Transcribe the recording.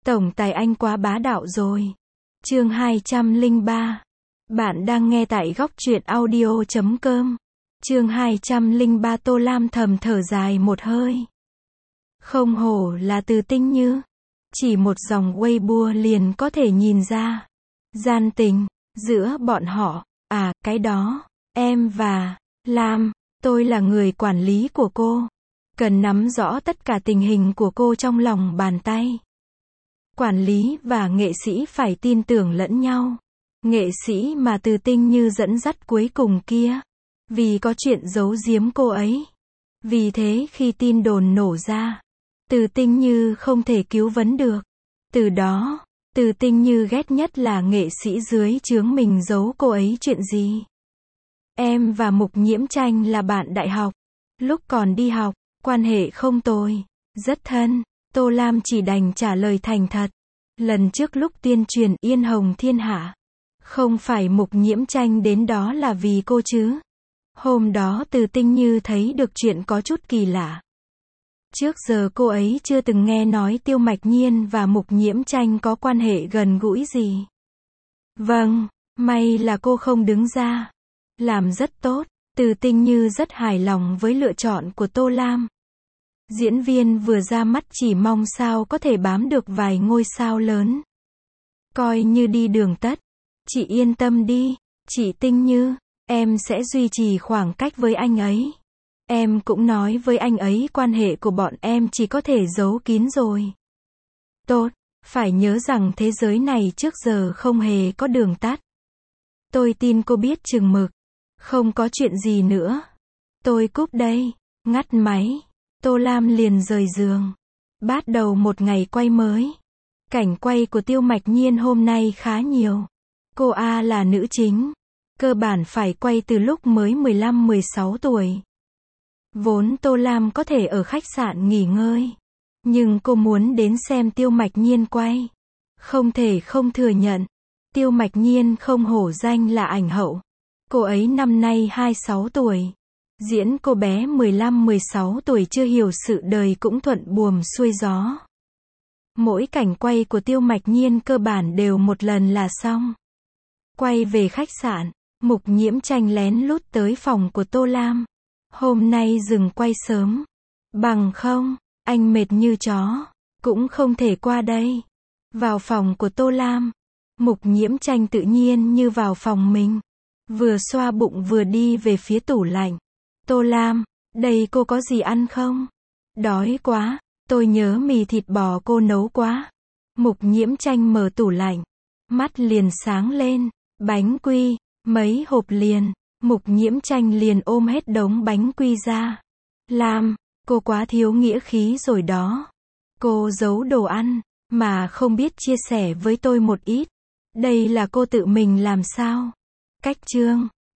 Tổng tài anh quá bá đạo rồi. Chương 203. Bạn đang nghe tại góc truyện audio.com. Chương 203. Tô Lam thầm thở dài một hơi. Không hổ là Từ Tinh Như. Chỉ một dòng Weibo liền có thể nhìn ra gian tình giữa bọn họ. À, cái đó, em và Lam, tôi là người quản lý của cô. Cần nắm rõ tất cả tình hình của cô trong lòng bàn tay. Quản lý và nghệ sĩ phải tin tưởng lẫn nhau. Nghệ sĩ mà Từ Tinh Như dẫn dắt cuối cùng kia, vì có chuyện giấu giếm cô ấy. Vì thế khi tin đồn nổ ra, Từ Tinh Như không thể cứu vấn được. Từ đó, Từ Tinh Như ghét nhất là nghệ sĩ dưới trướng mình giấu cô ấy chuyện gì. Em và Mục Nhiễm Tranh là bạn đại học. Lúc còn đi học, quan hệ không tồi, rất thân. Tô Lam chỉ đành trả lời thành thật. Lần trước lúc tuyên truyền Yên Hồng Thiên Hạ, không phải Mục Nhiễm Tranh đến đó là vì cô chứ. Hôm đó Từ Tinh Như thấy được chuyện có chút kỳ lạ. Trước giờ cô ấy chưa từng nghe nói Tiêu Mạch Nhiên và Mục Nhiễm Tranh có quan hệ gần gũi gì. Vâng, may là cô không đứng ra. Làm rất tốt. Từ Tinh Như rất hài lòng với lựa chọn của Tô Lam. Diễn viên vừa ra mắt chỉ mong sao có thể bám được vài ngôi sao lớn. Coi như đi đường tắt. Chị yên tâm đi, chị Tinh Như, em sẽ duy trì khoảng cách với anh ấy. Em cũng nói với anh ấy quan hệ của bọn em chỉ có thể giấu kín rồi. Tốt, phải nhớ rằng thế giới này trước giờ không hề có đường tắt. Tôi tin cô biết chừng mực. Không có chuyện gì nữa. Tôi cúp đây. Ngắt máy. Tô Lam liền rời giường. Bắt đầu một ngày quay mới. Cảnh quay của Tiêu Mạch Nhiên hôm nay khá nhiều. Cô A là nữ chính. Cơ bản phải quay từ lúc mới 15-16 tuổi. Vốn Tô Lam có thể ở khách sạn nghỉ ngơi. Nhưng cô muốn đến xem Tiêu Mạch Nhiên quay. Không thể không thừa nhận. Tiêu Mạch Nhiên không hổ danh là ảnh hậu. Cô ấy năm nay 26 tuổi. Diễn cô bé 15-16 tuổi chưa hiểu sự đời cũng thuận buồm xuôi gió. Mỗi cảnh quay của Tiêu Mạch Nhiên cơ bản đều một lần là xong. Quay về khách sạn, Mục Nhiễm Tranh lén lút tới phòng của Tô Lam. Hôm nay dừng quay sớm. Bằng không, anh mệt như chó, cũng không thể qua đây. Vào phòng của Tô Lam, Mục Nhiễm Tranh tự nhiên như vào phòng mình. Vừa xoa bụng vừa đi về phía tủ lạnh. Tô Lam, đây cô có gì ăn không? Đói quá, tôi nhớ mì thịt bò cô nấu quá. Mục Nhiễm Tranh mở tủ lạnh. Mắt liền sáng lên. Bánh quy, mấy hộp liền. Mục Nhiễm Tranh liền ôm hết đống bánh quy ra. Lam, cô quá thiếu nghĩa khí rồi đó. Cô giấu đồ ăn, mà không biết chia sẻ với tôi một ít. Đây là cô tự mình làm sao? Cách chương.